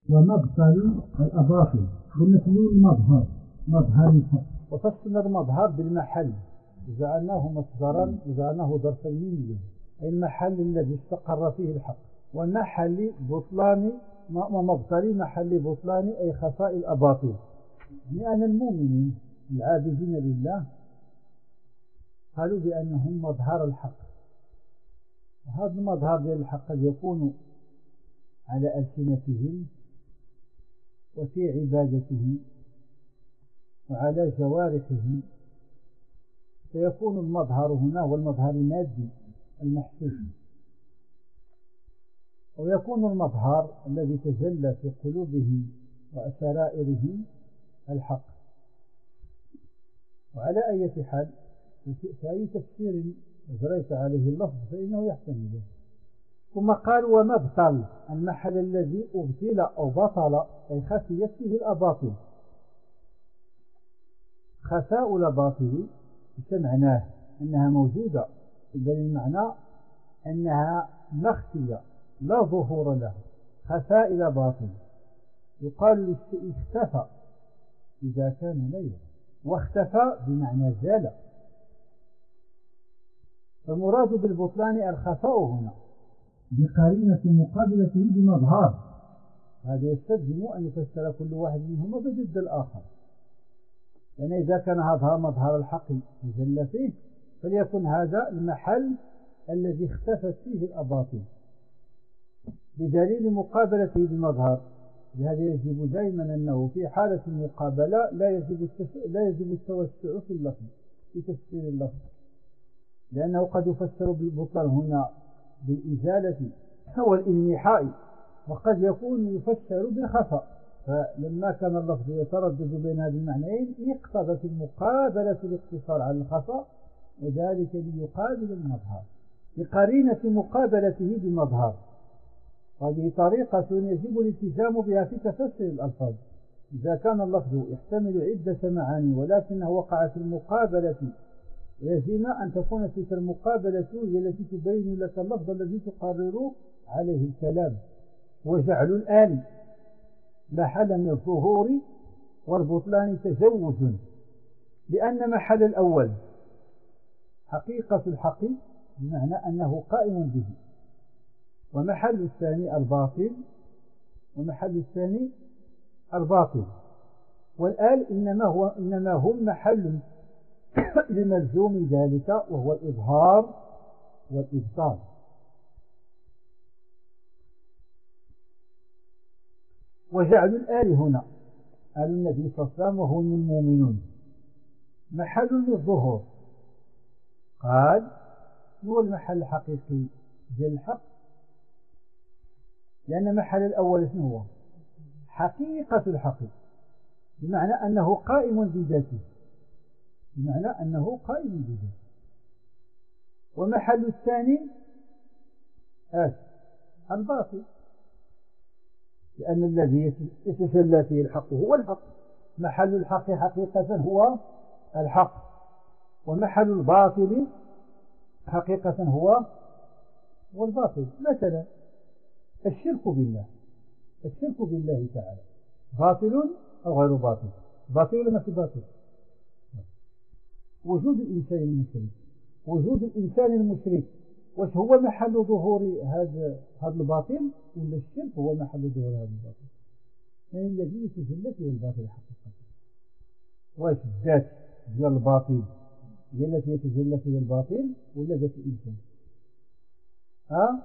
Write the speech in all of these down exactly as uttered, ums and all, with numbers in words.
ومبطل الأباطل بالمثل المظهر مظهر الحق. وفصلنا المظهر بالمحل جعلناه مصدرا وجعلناه ظرفا ميميا أي المحل الذي استقر فيه الحق. والمحل بطلان ومبطل محل بطلان أي خفاء الأباطل. لأن المؤمنين العابدين لله قالوا بأنهم مظهر الحق، وهذا المظهر ديال الحق قد يكون على ألسنتهم وفي عبادتهم وعلى جوارحهم، فيكون المظهر هنا هو المظهر المادي المحسوس، ويكون المظهر الذي تجلى في قلوبهم وسرائرهم الحق. وعلى أي حال في أي تفسير أجريت عليه اللفظ فإنه يحتمل. ثم قال ومبطل المحل الذي أبطل أو بطل أي خفيت فيه الأباطل. خفاء الأباطل معناه أنها موجودة، بل المعنى أنها مخفية لا ظهور لها. خفاء الأباطل يقال للشيء اختفى إذا كان لا يرى، واختفى بمعنى زال. فالمراد بالبطلان الخفاء هنا بقرينة مقابلته بمظهر. هذا يستلزم أن يفسر كل واحد منهما بضد الآخر، لأن إذا كان هذا مظهر الحق يجلى فيه فليكن هذا المحل الذي اختفت فيه الأباطل بدليل مقابلته بالمظهر. لهذا يجب دائما أنه في حالة المقابلة لا يجب لا يجب التوسع في اللفظ في تفسير اللفظ، لأنه قد يفسر بالبطلان هنا بالإزالة أو الإنحاء، وقد يكون يفسر بالخفاء. فلما كان اللفظ يتردد بين هذه المعنيين اقتضت المقابلة الاقتصار على الخفاء، وذلك ليقابل المظهر بقرينة مقابلته بالمظهر. هذه طريقة يجب الالتزام بها في تفسير الألفاظ. إذا كان اللفظ يحتمل عدة معاني ولكنه وقع في المقابلة، يجب أن تكون تلك المقابلة هي التي تبين لك اللفظ الذي تقرر عليه الكلام. وجعل الآن محل من الظهور والبطلان تجوز، لأن محل الأول حقيقة الحق بمعنى أنه قائم به، ومحل الثاني الباطل، ومحل الثاني الباطل. والآن إنما, هو إنما هم محل لملزوم ذلك وهو الإظهار والإبطال. وجعل الآل هنا آل النبي صلى الله عليه وسلم وهم المؤمنون محل للظهور. قال هو المحل الحقيقي ديال الحق، لأن محل الأول شنو هو؟ حقيقة الحق، بمعنى أنه قائم بذاته، بمعنى أنه قائم بذاته. ومحل الثاني آه الباطل، لأن الذي يتجلى فيه الحق هو الحق. محل الحق حقيقة هو الحق، ومحل الباطل حقيقة هو هو الباطل. مثلا الشرك بالله، الشرك بالله تعالى باطل أو غير باطل؟ باطل ولا ما في باطل؟ وجود الإنسان المشرك، وجود الإنسان المشرك واش هو محل ظهور هذا هذا الباطل، ولا الشرك هو محل ظهور هذا الباطل؟ يعني الذي يتجلى فيه الباطل حقيقة، واش الذات ديال الباطل هي التي يتجلى فيها الباطل ولا ذات الإنسان؟ ها؟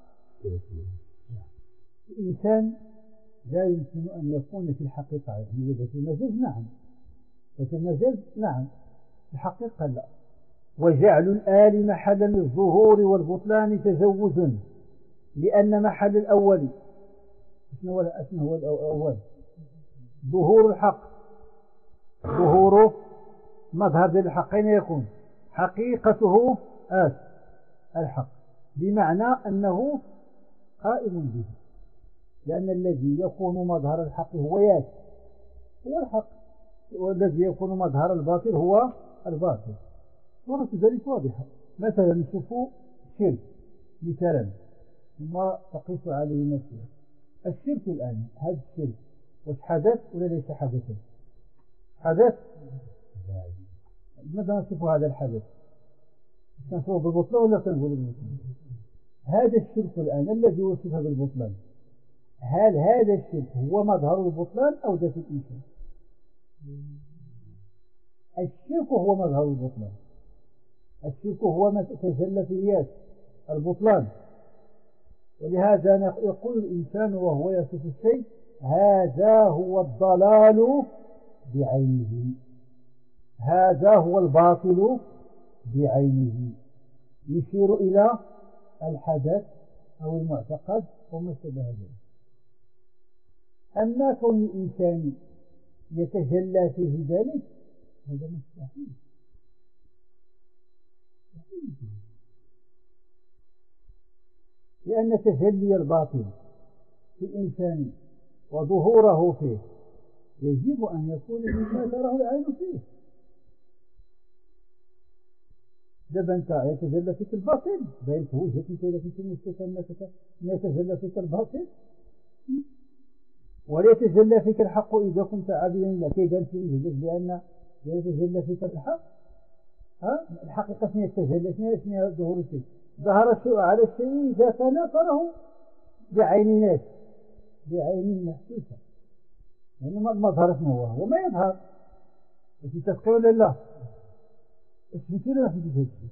الإنسان لا يمكن أن يكون في الحقيقة يعني ذات المجاز، نعم، وفي المجاز نعم، في الحقيقة لا. وجعل الآل محلا للظهور والبطلان تجوز، لأن محل الأول شنو هو الأول؟ ظهور الحق، ظهوره مظهر ديال الحق أين يكون؟ حقيقته آه الحق، بمعنى أنه قائم به، لأن الذي يكون مظهر الحق هو ياس هو الحق، والذي يكون مظهر الباطل هو الباطل. صورة ذلك واضحة. مثلا نشوف الشرك مثالا ثم تقيس عليه نفسه. الشرك الآن، هذا الشرك واش حدث ولا ليس حدثا؟ حدث. ماذا نصف هذا الحدث؟ نصفه بالبطلان ولا كنقول بالبطلان؟ هذا الشرك الآن الذي وصف بالبطلان، هل هذا الشرك هو مظهر البطلان أو ذات الإنسان؟ الشرك هو مظهر البطلان، الشرك هو ما تجلى فيه البطلان. ولهذا يقول الإنسان وهو يصف الشيء هذا هو الضلال بعينه، هذا هو الباطل بعينه، يشير إلى الحدث أو المعتقد وما شابه ذلك. أما كون الإنسان يتجلى فيه ذلك هذا مستحيل. لأن تجلي الباطل في الإنسان وظهوره فيه يجب أن يكون مما تراه العين فيه. دابا أنت يتجلى فيك الباطل بين توجهة أنت إذا كنت مستثنى ما يتجلى فيك الباطل، ولا يتجلى فيك الحق إذا كنت عابدا لا كيبان في وجهك بأن يتجلى فيك الحق. ها الحقيقة شنو يتجلى؟ شنو ظهور الشيء؟ ظهر الشيء على الشيء إذا كان تراه بعين الناس، بعين محسوسة، يعني ما ظهر شنو هو وما يظهر. بس تتفقوا ولا لا؟ فهمتوا ولا ما فهمتوش هذا الشيء؟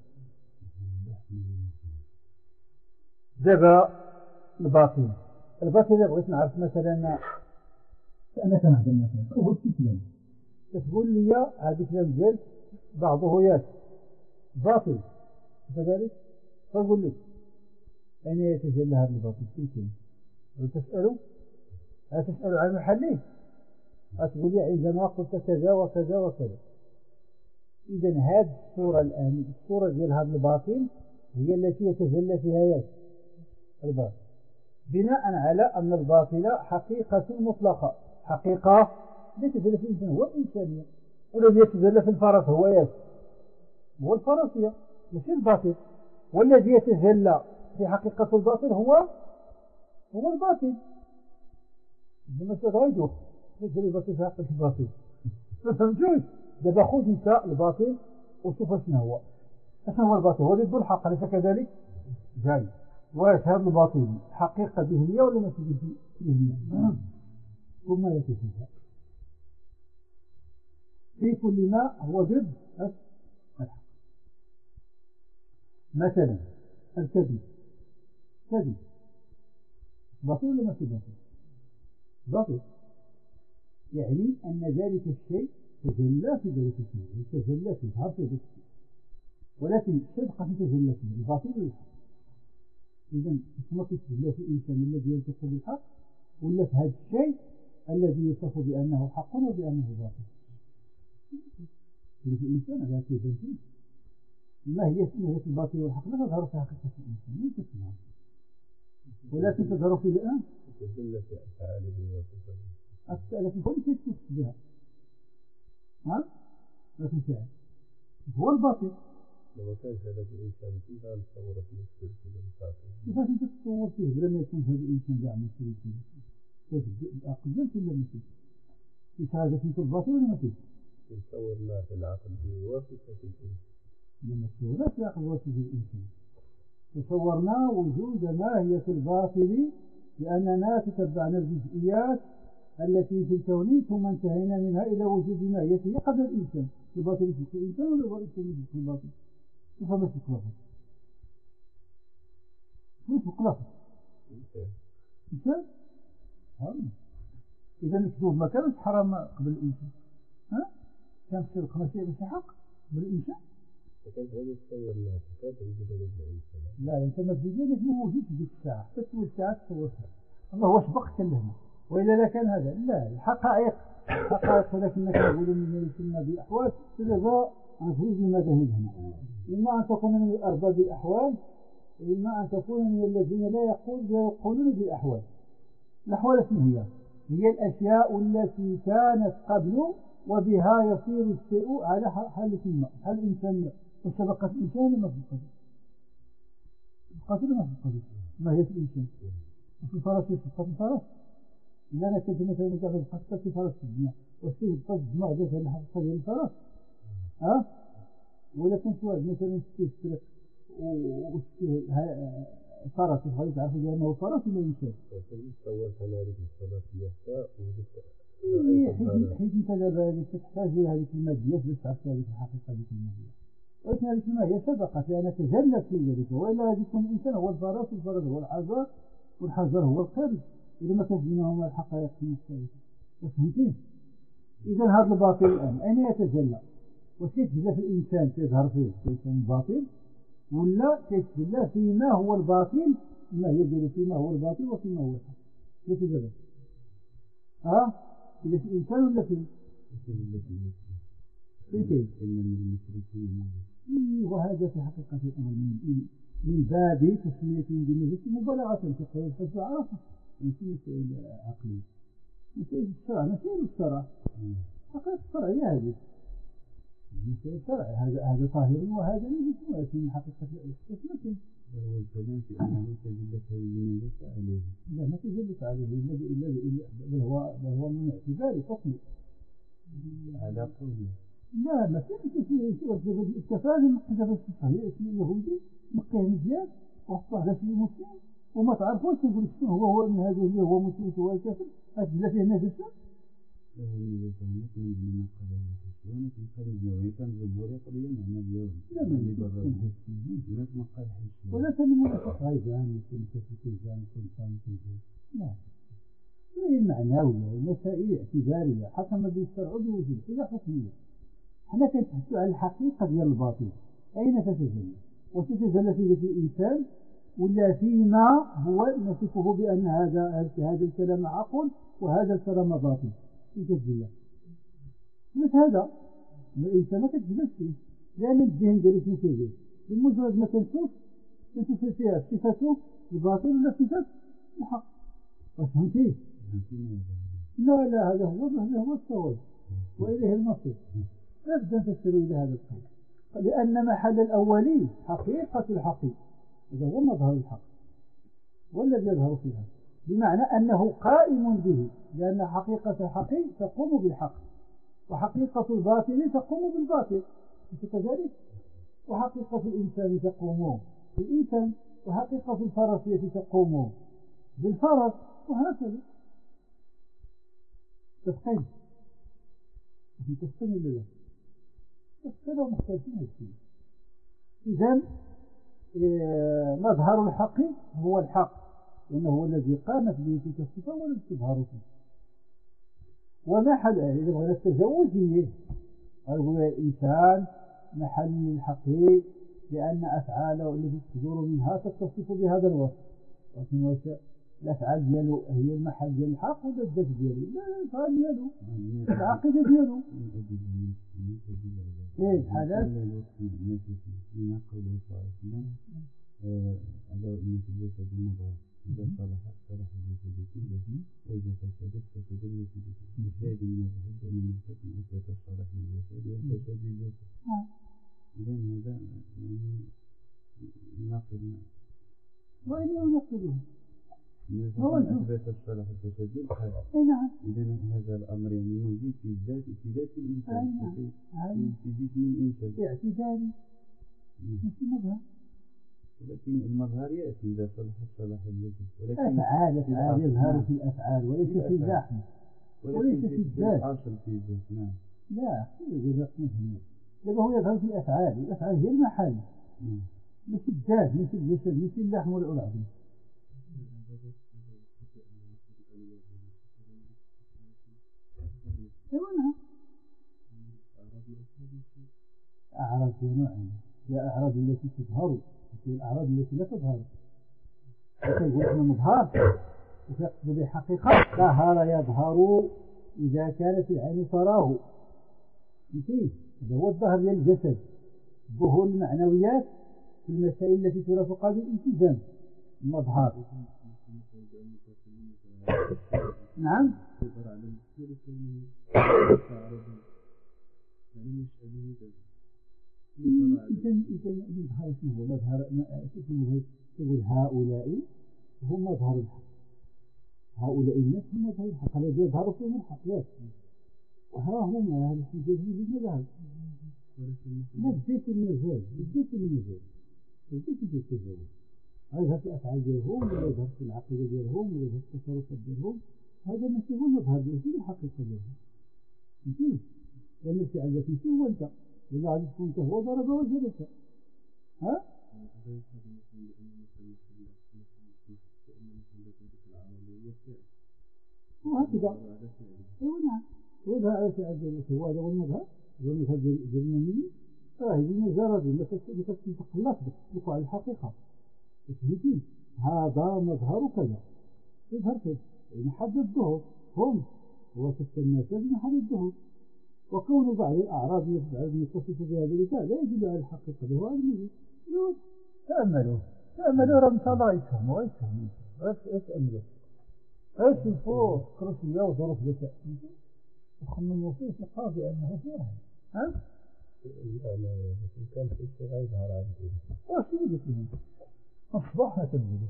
دابا الباطل، الباطل إذا بغيت نعرف مثلا أنا كنهضر مثلا هو الكلام، تقول لي هذا الكلام ديالك بعضه ياك باطل كذلك، فأقول لك أين يتجلى هذا الباطل في كلمة؟ وتسأله هتسأل عن محله، هتقول لي عندما قلت كذا وكذا وكذا. إذا هذه الصورة الآن، الصورة ديال هذا الباطل هي التي يتجلى فيها الباطل، بناء على أن الباطل حقيقة مطلقة، حقيقة يتجلى في الإنسان هو الإنسانية، والذي يتجلى في الفرس هو ياس هو الفرسية مش الباطل، والذي يتجلى في حقيقة الباطل هو هو الباطل. لما تغيدوا يتجلى الباطل في حقيقة الباطل، فهمتوش؟ دابا خذ انت الباطل وشوف شنو هو، شنو هو الباطل؟ هو ضد الحق، أليس كذلك؟ جاي واش هذا الباطل حقيقة ذهنية ولا ماشي ذهنية؟ ثم يتجلى في كل ما هو ضد الحق. مثلا الكذب، كذب باطل ولا ماشي باطل؟ باطل، يعني أن ذلك الشيء تجلى في ذلك الشيء، تجلى في ظهر في ذلك الشيء، ولكن الصدق في تجلى في الباطل والحق. إذا ما تتجلى في الإنسان الذي ينطق بالحق ولا في هذا الشيء الذي يوصف بأنه حق وبأنه باطل. في الإنسان هذا كيبان فيه ما هي ما هي الباطل والحق لا تظهر في حقيقة الإنسان، ليست تظهر، ولكن تظهر في الآن تجلى في أفعاله وصفاته، لكن هو اللي يتصف بها، ها؟ لكن فعل هو الباطل. لما كان هذا الإنسان كيف نتصور فيه الشرك والباطل؟ كيفاش أنت تتصور فيه بلا ما يكون هذا الإنسان كاع مشرك؟ كيف العقل ولا ماشي؟ كيف هذا في الباطل ولا ماشي؟ تصورنا في العقل بواسطة الإنسان، لما تصورنا في العقل بواسطة الإنسان تصورنا وجود ماهية الباطل لأننا تتبعنا الجزئيات التي في الكون ثم انتهينا منها إلى وجود ماهيته قبل الإنسان. الباطل في الإنسان ولا الإنسان في الباطل؟ كيف ما تتلخبط؟ كيف تتلخبط؟ الإنسان؟ إذا الكذوب ما كانش حرام قبل الإنسان، ها؟ كان السرقة ماشي ماشي حق قبل الإنسان. فكيف هذا تصور الناس؟ كيف توجد هذا الإنسان؟ لا أنت ما تجي لك ما موجود في ذيك الساعة، حتى تولي الساعة تصورها. الله هو سبق كان لهنا، وإلا لا كان هذا. لا الحقائق حقائق ولكن نقول من يسمى بالأحوال تلغى عن خروج المذاهب هنا، إما أن تكون من أرباب الأحوال وإما أن تكون من الذين لا يقول لا يقولون بالأحوال. الأحوال شنو هي؟ هي الأشياء التي كانت قبل وبها يصير الشيء على حالة ما، حال إنسانية، وسبقت الإنسان ما في القدر، القدر ما في القدر، ما هي في الإنسان، وفي الفرس سبقت الفرس، إذا أنا كنت مثلا كافر الحقيقة في فرس في الدنيا وشي بقى الدماغ ديال الحقيقة ديال الفرس ها ولا كان شي واحد مثلا شتيه في الطريق وشتيه فرس بغا يتعرفوا بأنه فرس ولا يمشي سوالت على هذيك الصلاة حتى وجدت حيث انت دابا تحتاج الى هذيك الماديات باش تعرف هذيك الحقيقه هذيك الماديه ولكن هذيك الماديه سبقت لانها تجلت في ذلك والا غادي يكون الانسان هو الفرس والفرس هو الحجر والحجر هو القرد اذا ما كانش بينهما الحقائق مختلفه فهمتي اذا هذا الباطل الان اين يتجلى وكيتجلى في الانسان تظهر فيه الانسان الباطل ولا كيتجلى فيما هو الباطل ما يدل فيما هو الباطل وفيما هو الحق يتجلى ها إذا في الإنسان ولا في في وهذا في حقيقة الأمر من من باب تسمية بالنجس مبالغة في قول الحج عرفة ماشي مسائل عقلية مسائل الشرع مسائل الشرع حقيقة الشرع هي هذه مسائل الشرع هذا هذا طاهر وهذا نجس ولكن حقيقة الإحساس ما كاين وهو الكلام في أنه تجلت هذه النجاسة عليه لا ما تجلت عليه إلا إلا بل هو بل هو من اعتبار حكمه على قوله لا ما كانش فيه الكفاله مكتبه الصحيح اسمه اليهودي مقيه مزيان وحطوه على شي مسلم وما تعرفوش يقول شنو هو هو من هذا اللي هو مسلم هو كافر هذا فيه نجاسه له النجاسة هناك من من قبل الحسنة في قبل النووي كان الجمهور يقضي معنى اليوم لا ما يكون الناس ما قال حسنة ولا كان منافق غيبان يكون كافر كيزان يكون ثاني كيزان لا هي معنوية مسائل اعتبارية حكم بالشرع بوجود إلى حكمية حنا كنتحدثوا على الحقيقة ديال الباطل أين تتجلى وتتجلى في ذات الإنسان ولا فيما هو نصفه بأن هذا هذا الكلام عقل وهذا الكلام باطل تتجلى مثل هذا الإنسان ما كتجلس فيه لأن الذهن ديالو شنو كيدير بمجرد ما كنشوف كنشوف فيها صفته الباطل ولا صفة الحق فهمتي؟ لا لا هذا هو هذا هو الصواب وإليه المصير نبدأ نفسر إلى هذا القول لأن محل الأولي حقيقة الحق هذا هو مظهر الحق والذي يظهر فيها بمعنى أنه قائم به لأن حقيقة الحق تقوم بالحق وحقيقة الباطل تقوم بالباطل كذلك وحقيقة الإنسان تقوم بالإنسان وحقيقة الفرسية تقوم بالفرس وهكذا تفقين تفقين ولا لا تفقين ومختلفين هالشيء إذن مظهر الحق هو الحق لأنه هو الذي قامت به تلك الصفة ولم تظهر فيه ومحل إذا بغينا التزوج هي قالوا الإنسان محل الحق لأن أفعاله التي تصدر منها تتصف بهذا الوصف ولكن الأفعال ديالو هي المحل ديال الحق ولا الذات ديالو لا الأفعال ديالو العقيدة ديالو ايه الحالات من قوله صلى الله عليه وسلم على أن الجسد المضاف إذا صلحت صلح الجسد كله وإذا فسدت فسد الجسد كله الشاهد من الحج أن المسلم أثبت صلاح الجسد وفساد الجسد إذن هذا يعني ناقض وإذا ينقضه هو أثبت الصلاح الفساد الحال إذن هذا الأمر يعني موجود في الذات في ذات الإنسان في جسم الإنسان اعتباري مش مظهر ولكن المظهر يأتي إذا صلحت صلاح الجسد ولكن أفعال أفعال يظهر في الأفعال وليس في اللحم وليس في الذات الأصل في الذات نعم لا إذا إذا هو يظهر في الأفعال الأفعال هي المحل مش الذات مش الجسد مش اللحم ولا العظم أيوة أعراض نوعين هي أعراض التي تظهر وهي الأعراض التي لا تظهر يقول إحنا مظهر ويقصد بحقيقة ظهر يظهر إذا كانت العين تراه مثل هذا هو الظهر ديال الجسد ظهور المعنويات في المسائل التي ترافق بالالتزام المظهر نعم إذن إذن مظهر اسمه مظهر اسمه تقول هؤلاء هم مظهر الحق هؤلاء الناس هم ظاهر الحق الذي يظهر فيهم الحق، وها هم هذا الحجاج بالمذهب. لا بديت المجال بديت المجال بديت التجاوز يظهر في الأفعال ديالهم ولا يظهر في العقيدة ديالهم ولا يظهر في التصرفات ديالهم، هذا ماشي هو المظهر ديالهم الحقيقة ديالهم. فهمتي؟ لأن الفعل ذات نفسه هو أنت، إلا غادي تكون أنت هو ضرب وجلس. ها؟ وهكذا. نعم. وإذا على فعل ذلك هو هذا هو المظهر، هو المظهر ديال المؤمنين، راه هذه مجرد ما تتخلص بك على الحقيقة. فهمتي؟ هذا مظهر كذا، يظهر كيف؟ يعني حد الظهور هم وصف الناس من حد الظهور، وكون بعض الأعراض المتصفة بها ذلك لا يدل على الحقيقة به هذا الموجود. تأملوا تأملوا راه إن شاء الله يفهموا يفهموا غير تأملوا غير شوفوا فكروا فيها وظروف ذاتها وخمموا فيه تلقاو بأنه فيه. ها؟ لا لا إن كان في شيء غيظهر عندي واش اللي قلت لهم؟ أصبحنا تنزلوا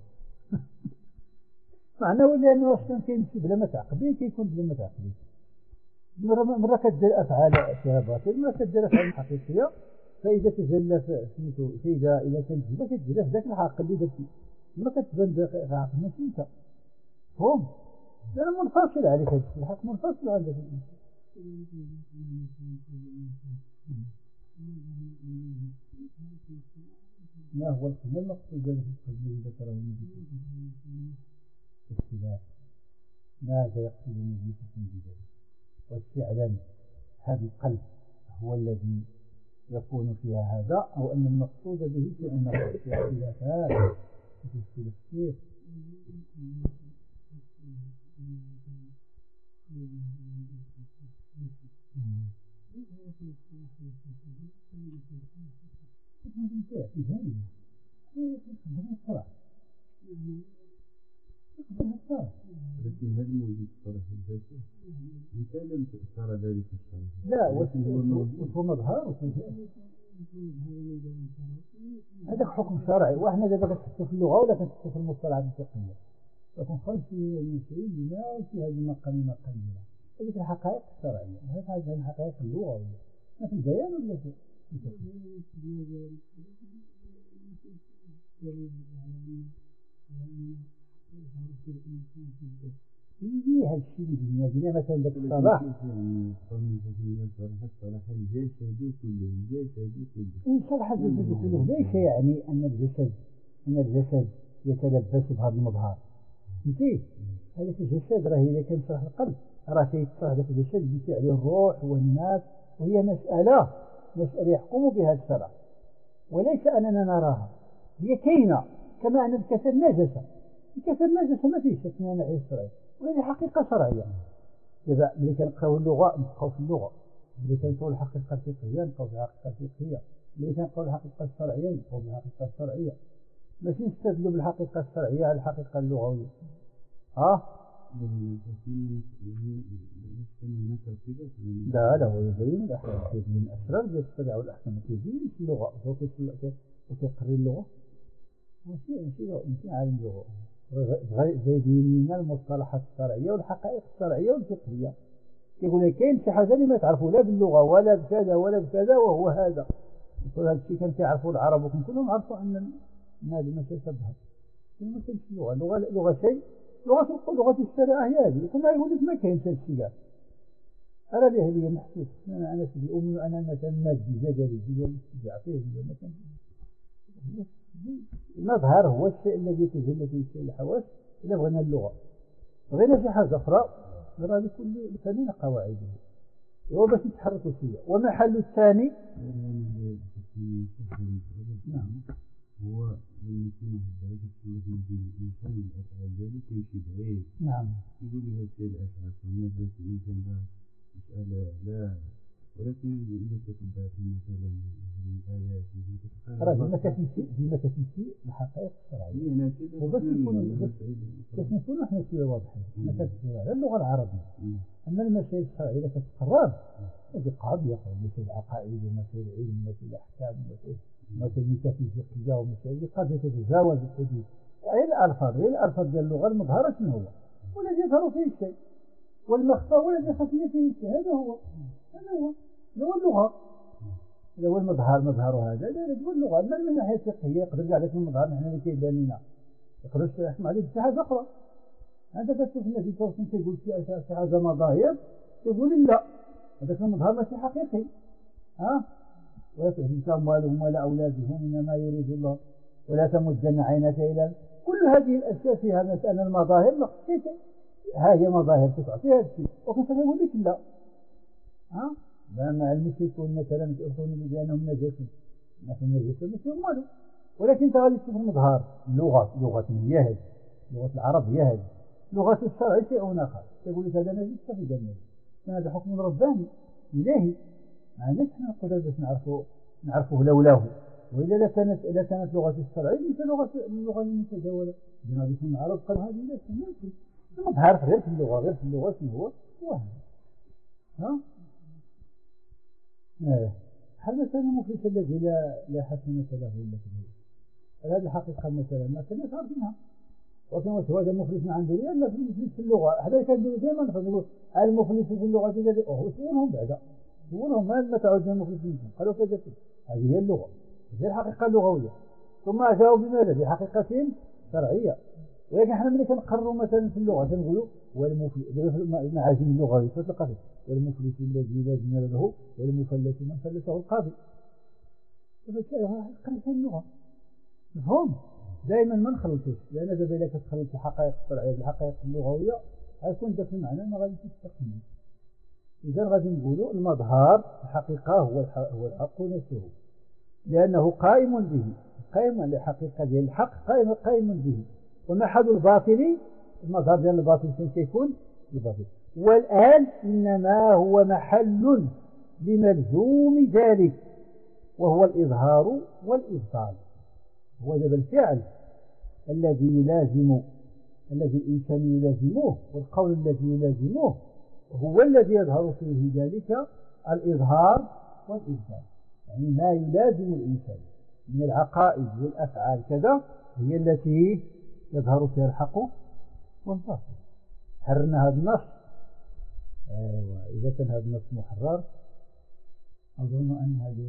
معناه لأنه أصلا كاين شي بلا ما تعقبي كيكون بلا ما تعقبي. مرة مرة كدير أفعال فيها باطل، مرة كدير أفعال حقيقية، فإذا تجلى سميتو فإذا إذا كانت جبا كتجلى في ذاك الحق اللي درتي، مرة كتبان ذاك الحق ماشي أنت. فهم؟ لأنه منفصل عليك هذا الشيء، الحق منفصل على ذاك الشيء. ما هو القلب المقصود ذلك القلب الذي ذكره النبي في السلاح؟ ماذا يقصد النبي بذلك؟ واستعلان هذا القلب هو الذي يكون فيها هذا، أو أن المقصود به شيء آخر في اختلافات في التفسير. لكن هذا موجود صراحة البشر أنت لم ترى ذلك الشرح. لا وهو مظهر هذا حكم شرعي، وإحنا دابا كنحسوا في اللغة ولا كنحسوا في المصطلحات الفقهية، لكن خرج في المسائل بما في هذه المقام المقام هذه الحقائق الشرعية، هذه الحقائق اللغوية ما في البيان ولا في يجي هذا الشيء اللي قلنا مثلا ذاك الصلاح صلاح الجسد كله الجسد كله إن صلاح الجسد كله ليس يعني أن الجسد أن الجسد يتلبس بهذا المظهر. فهمتي؟ هذا الجسد راه إذا كان صلاح القلب راه كيتصلح ذاك الجسد بفعل الروح والناس، وهي مسألة مسألة يحكم بها الشرع وليس أننا نراها، هي كاينة كما أن الكسر نجسة، الكسر نجسة ما فيش شك من الناحية الشرعية، وهذه حقيقة شرعية. دابا ملي كنقراو اللغة نبقاو في اللغة، ملي كنقراو الحقيقة الفقهية نبقاو في الحقيقة الفقهية، ملي كنقراو الحقيقة الشرعية نبقاو في الحقيقة الشرعية، ماشي نستدلوا بالحقيقة الشرعية على الحقيقة اللغوية. ها؟ لا لا هو يبين الأحكام من الأسرار ديال الشريعة والأحكام كيبين في اللغة وكيقري اللغة ماشي ماشي ماشي عالم لغة، جايبين لنا المصطلحات الشرعية والحقائق الشرعية والفقهية. كيقول لك كاين شي حاجة اللي ما تعرفوا لا باللغة ولا بكذا ولا بكذا وهو هذا، يقول هذا الشيء كان كيعرفوا العرب وكان كلهم عرفوا أن هذه ما تشبهت، ما كاينش اللغة اللغة لغة شيء لغة لغة الشريعة هي هذه، كنا يقول لك ما كاينش هذا الشيء. أنا به لي محسوس أنا أنا في الأم أنا نتمد بجدلي ديال الاستجاع فيه ما كان المظهر هو الشيء الذي يتجلى في شيء الحواس. إذا بغينا اللغة بغينا شي حاجة أخرى نرى لكل فنان قواعده هو باش نتحركوا فيها. ومحل الثاني نعم هو يمكن هذا الشيء الإنسان الأفعال ديالو كيمشي بعيد. نعم يقول لي هذه الأفعال فما بس الإنسان مسألة لا، ولكن إذا تتبع مثلا الآيات راه ما كتمشي ما كتمشي الحقائق الشرعية وبس نكون بس نكون احنا شوية واضحين حنا كنتكلموا على اللغة العربية. أما المسائل الشرعية إذا كتقرر هذه قاضية مسائل العقائد ومسائل العلم ومسائل الأحكام ومسائل مسائل الميتافيزيقية ومسائل قد تتجاوز الحدود. غير الألفاظ غير الألفاظ ديال اللغة المظهرة شنو هو؟ والذي يظهر فيه الشيء، والمخفى والذي خفي فيه الشيء. هذا هو هذا هو هذا هو اللغة. هذا هو المظهر، مظهر هذا لا هو اللغة. أما من الناحية الفقهية يقدر كاع لك المظهر نحن اللي كيبان لنا، يقدر يحكم عليه بشي حاجة أخرى. أنت كتشوف الناس يتوصل كيقول شي حاجة مظاهر، يقول لا هذاك المظهر ماشي حقيقي. ها ولا تهلك أموالهم ولا أولادهم إنما يريد الله ولا تمدن عينك إلى. كل هذه الأشياء فيها مسألة المظاهر مقصودة، ها هي مظاهر تعطي هذا الشيء، وكيف يقول لك لا. ها مع المشركون مثلا يؤمنون بأنهم نجسون، نحن نجسون ماشي والو، ولكن انت غادي تشوف المظهر. اللغة لغة هي هذه، لغة العرب هي هذه، لغة الشرع شيء آخر. يقول لك هذا نجس فهذا نجس، هذا حكم رباني إلهي، ما عندناش حنا القدرة باش نعرفوا نعرفوه لولاه. وإلا لا كانت لا كانت لغة الشرع مثل لغة اللغة المتداولة بما بيكون العرب قالوا هذه لا تمكن. المظهر غير في اللغة، غير في اللغة شنو هو؟ هو ها ايه هل مثلا المفلس الذي لا لا حسنة له الا في هذه الحقيقة مثلا ما كناش عارفينها، ولكن واش هذا مفلس ما عنده الا في المفلس في اللغة. هذا كنديروا دائما نقولوا المفلس في اللغة ديال اوه سولهم بعدا، سولهم ما تعود المفلس منهم قالوا كذا. هذه هي اللغة، هذه الحقيقة اللغوية. ثم جاءوا بماذا؟ بحقيقة شرعية. ولكن احنا ملي كنقرروا مثلا في اللغة كنقولوا والمفلس المعاجم اللغوية فتلقى والمفلس الذي لا زنا له والمفلس من فلسه القاضي. هذا الشيء حقيقة اللغة مفهوم. دائما ما نخلطوش، لأن دابا إلا كتخلط الحقائق الشرعية بالحقائق اللغوية غيكون داك المعنى ما غاديش تستقيم. إذا غادي نقولوا المظهر الحقيقة هو هو الحق نفسه، لأنه قائم به، قائم لحقيقة ديال الحق، قائم قائم به. ومحل الباطل المظهر ديال الباطل فين كيكون؟ الباطل. والآن إنما هو محل لملزوم ذلك وهو الإظهار والإبطال. هو ذا الفعل الذي يلازم الذي الإنسان يلازمه، والقول الذي يلازمه هو الذي يظهر فيه ذلك الإظهار والإبطال. يعني ما يلازم الإنسان من العقائد والأفعال كذا هي التي يظهر فيها الحق والباطل. حررنا هذا النص. ايوه اذا كان هذا النص محرر اظن ان هذا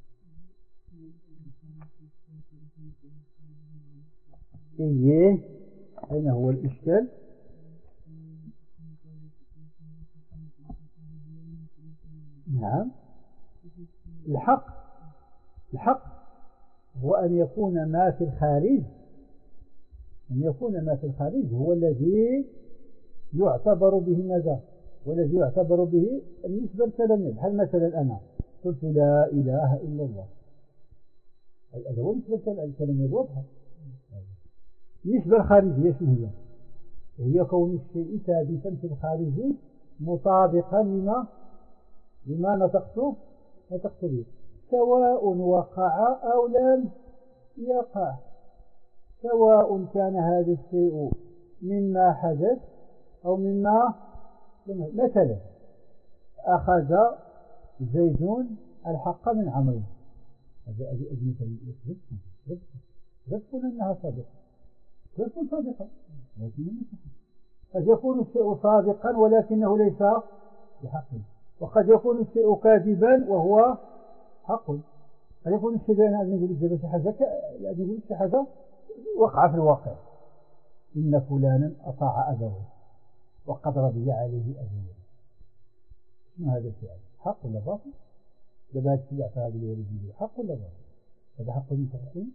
ايه اين هو الاشكال؟ نعم الحق الحق هو ان يكون ما في الخارج أن يكون ما في الخارج هو الذي يعتبر به ماذا؟ والذي يعتبر به النسبة الكلامية. بحال مثلا أنا قلت لا إله إلا الله، هذا هو النسبة الكلامية الواضحة. النسبة الخارجية شنو هي؟ هي كون الشيء ثابتا في الخارج مطابقا لما لما نطقت نطقت به، سواء وقع أو لم يقع، سواء كان هذا الشيء مما حدث أو مما مثلا أخذ زيد الحق من عمرو، هذا مثل رزق أنها صادقة، رزق صادقة لكنه قد يكون الشيء صادقا ولكنه ليس بحق، وقد يكون الشيء كاذبا وهو حق. قد يكون الشيء أنا نقول لك شي حاجة لأن نقول شي حاجة وقع في الواقع، إن فلانا أطاع أبوه وقد رضي عليه أبوه. شنو هذا الفعل؟ حق ولا باطل؟ دابا هذا الشيء أعطاه لوالده حق ولا باطل؟ هذا حق من حقوقهم،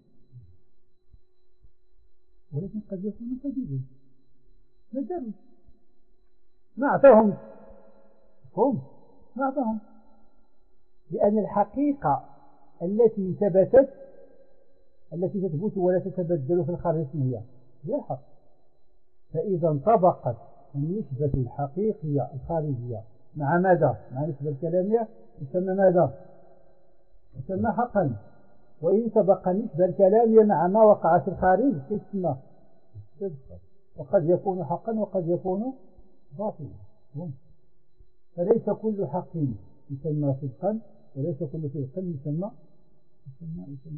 ولكن قد يكون كذبا ما داروش، ما أعطاهم هم ما أعطاهم، لأن الحقيقة التي ثبتت التي تثبت ولا تتبدل في الخارج هي هي الحق. فإذا انطبقت النسبة الحقيقية الخارجية مع ماذا؟ مع النسبة الكلامية يسمى ماذا؟ يسمى حقا. وإن تبقى النسبة الكلامية مع ما وقع في الخارج يسمى صدقا، وقد يكون حقا وقد يكون باطلا. فليس كل حق يسمى صدقا وليس كل صدق يسمى يسمى يسمى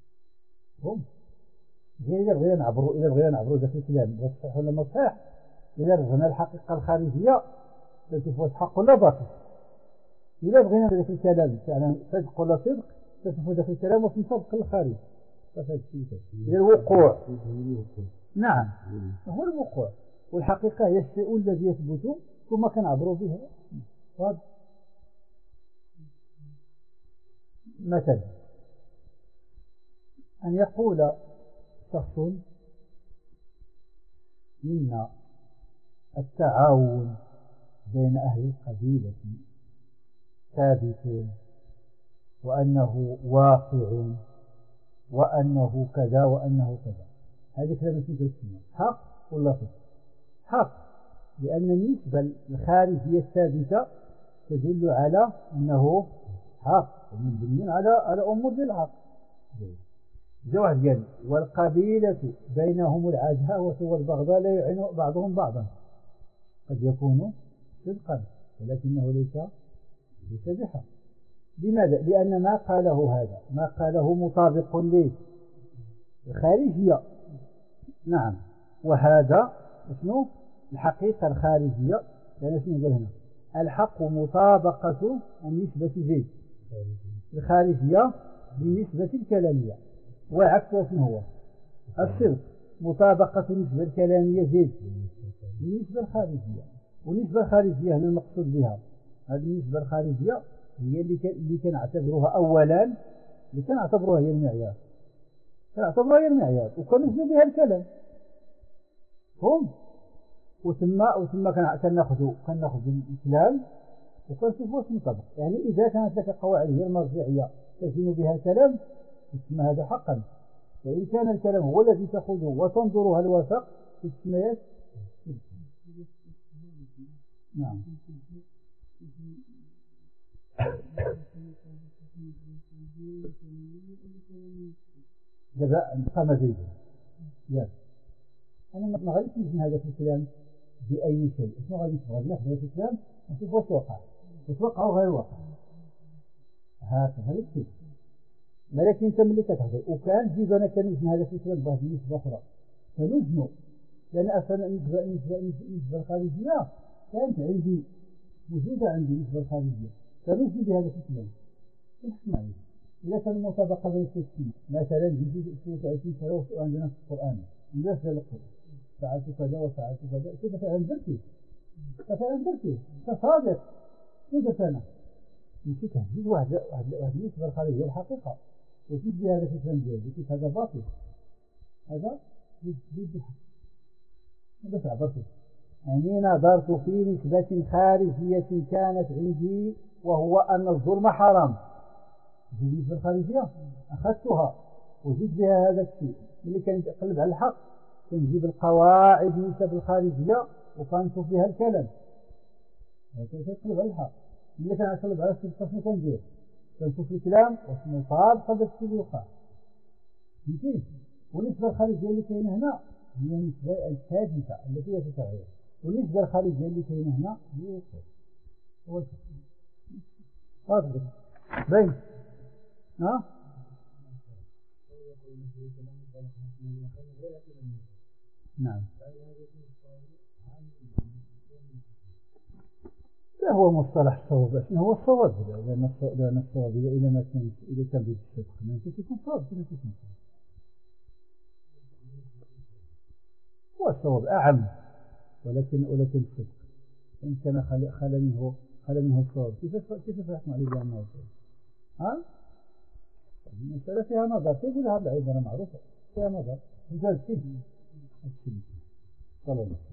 هم. إذا بغينا نعبروا إذا بغينا نعبروا ذاك الكلام صحيح ولا ما صحيح إذا رجعنا الحقيقة الخارجية تشوف واش حق ولا باطل. إذا بغينا ذاك الكلام فعلا صدق ولا صدق تشوف ذاك الكلام واش مطابق للخارج. فهذا الشيء إذا الوقوع نعم هو الوقوع، والحقيقة هي الشيء الذي يثبت ثم كنعبروا به. واضح. مثلا أن يقول شخص إن التعاون بين أهل القبيلة ثابت وأنه واقع وأنه كذا وأنه كذا. هذه كلمة تسمى حق ولا صدق؟ حق، لأن النسبة الخارجية الثابتة تدل على أنه حق ومبني على على أمور الحق. جاء واحد قال والقبيلة بينهم العداوة والبغضاء لا يعين بعضهم بعضا، قد يكون صدقا ولكنه ليس ليس بحق. لماذا؟ لأن ما قاله هذا ما قاله مطابق للخارجية. نعم، وهذا شنو الحقيقة الخارجية؟ لأن شنو نقول هنا الحق مطابقة النسبة زيد الخارجية بالنسبة الكلامية، وعكسه شنو هو الصدق مطابقة النسبة الكلامية زيد بالنسبة الخارجية. والنسبة الخارجية هنا المقصود بها هذه النسبة الخارجية هي اللي كنعتبروها أولا اللي كنعتبروها هي المعيار كنعتبروها هي المعيار وكنوزنوا بها الكلام هم وثم وثم كناخذوا كناخذوا الكلام وكنشوفوا واش مطابق. يعني إذا كانت لك قواعد هي المرجعية تزن بها الكلام يسمى هذا حقا، وإن كان الكلام هو الذي تأخذه وتنظر هل وافق تسميات. نعم دابا قام زيدا ياك أنا ما غاديش نجن هذا في الكلام بأي شيء. شنو غادي نفعل؟ غادي ناخذ هذا الكلام ونشوف واش وقع واش وقع وغير وقع هكا هذا الشيء. ولكن انت ملي كتهضر وكان جيب انا كنوزن هذا في الكلام بواحد النسبة أخرى كنوزنو، لأن أصلا النسبة النسبة النسبة الخارجية كانت عندي موجودة عندي النسبة الخارجية كنوزن بهذا في الكلام. اسمع إذا كان المطابقة بين التسمية مثلا جيت سورة عشرين سنة عندنا في القرآن عندنا في القرآن فعلت كذا وفعلت كذا كيف فعلا درتي فعلا درتي تصادق كيف أنا مشيت تهديد واحد واحد واحد النسبة الخارجية الحقيقة وجيت بهذا في الكلام ديالي قلت هذا باطل هذا جد بس عبرته. يعني نظرت في نسبة خارجية كانت عندي وهو أن الظلم حرام. النسبة الخارجية أخذتها وجيت بها هذا الشيء اللي كان يتقلب على الحق كنجيب القواعد النسب الخارجية وكنشوف بها الكلام كنتقلب على الحق. اللي كان يتقلب على الصدق شنو كندير؟ كنشوف الكلام واش مطابق هذا الشيء اللي وقع. فهمتي؟ والنسبة الخارجية اللي كاينة هنا هي النسبة الثابتة التي لا تتغير، والنسبة الخارجية اللي كاينة هنا هي الوقوع. هو الفرق. باين؟ ها؟ نعم. لا هو مصطلح الصواب. شنو هو الصواب؟ لأن الصواب إذا ما كان إذا كان بالصدق ما يكون صواب كذا يكون صواب. هو الصواب أعم ولكن ولكن الصدق إن كان خل خل منه خل منه الصواب كيف كيف يحكم عليه بأنه صواب؟ ها؟ المسألة فيها نظر. تقول هذا العبارة معروفة فيها نظر. مثال شيء. صلى الله